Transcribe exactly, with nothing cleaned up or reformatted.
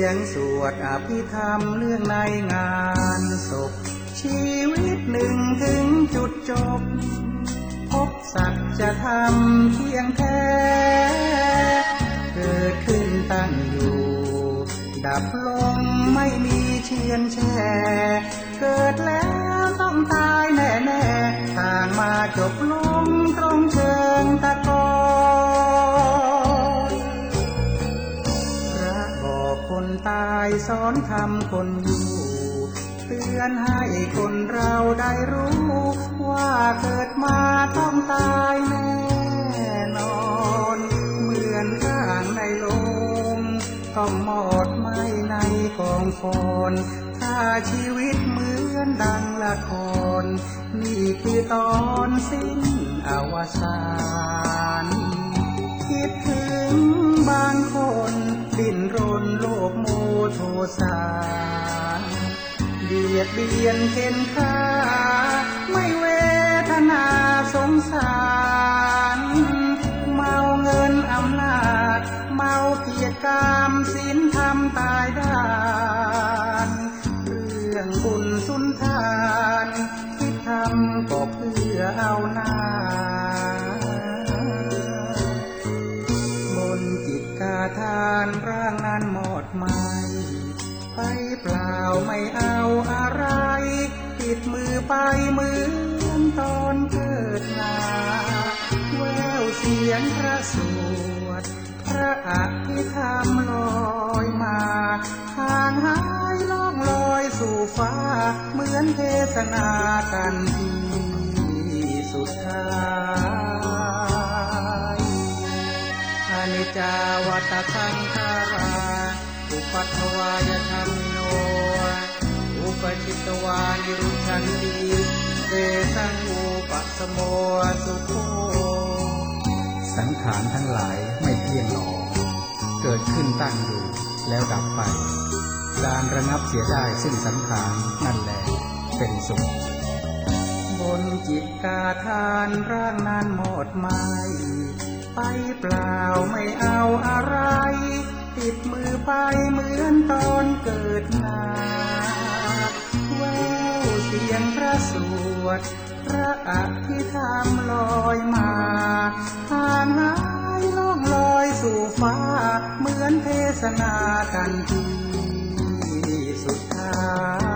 ยงสวดอภิธรรมเรื่องในงานศพชีวิตหนึ่งถึงจุดจบพบสัจธรรมเพียงแท้เกิดขึ้นตั้งอยู่ดับลงไม่มีเชียนแช่เกิดแล้วต้องตายแน่แน่ต่างมาจบลงตรงเชิงตะกอนพระบอกคนตายสอนธรรมคนอยู่เตือนให้คนเราได้รู้ว่าเกิดมาต้องตายแน่นอนเหมือนร่างในโลงต้องหมดไหมในกองฟอนถ้าชีวิตเหมือนดังละครนี่คือตอนสิ้นอวสานคิดถึงบางคนดิ้นรนโลภโมโทสาเบียดเบียนเข็นฆ่าไม่เวทนาสงสารเมาเงินอำนาจเมาเกียรติกามศีลธรรมตายด้านเรื่องบุญสุนทานที่ทำก็เพื่อเอาหน้าบนจิตกาทานร่างนั้นหมดไหมไปเปล่าไม่เอาอะไรติดมือไปเหมือนตอนเกิดมาแววเสียงพระสวดพระอภิธรรมลอยมาห่างหายล่องลอยสู่ฟ้าเหมือนเทศนากันที่สุดท้ายอนิจจาวัฏสังขาราอุปัฏฐวายธรรมโนอุปจิตตวานิรุชันติเตสังอุปสมโมสุโขสังขารทั้งหลายไม่เที่ยงหรอกเกิดขึ้นตั้งอยู่แล้วดับไปการระงับเสียได้ซึ่งสังขารนั่นแหละเป็นสุขบนจิตกาทานร่างนั้นหมดไหมไปเปล่าไม่เอาอะไรติดมือไปเหมือนตอนเกิดมาแววเสียงพระสวดพระอภิธรรมลอยมาห่างหายล่องลอยสู่ฟ้าเหมือนเทศนากันที่สุดท้าย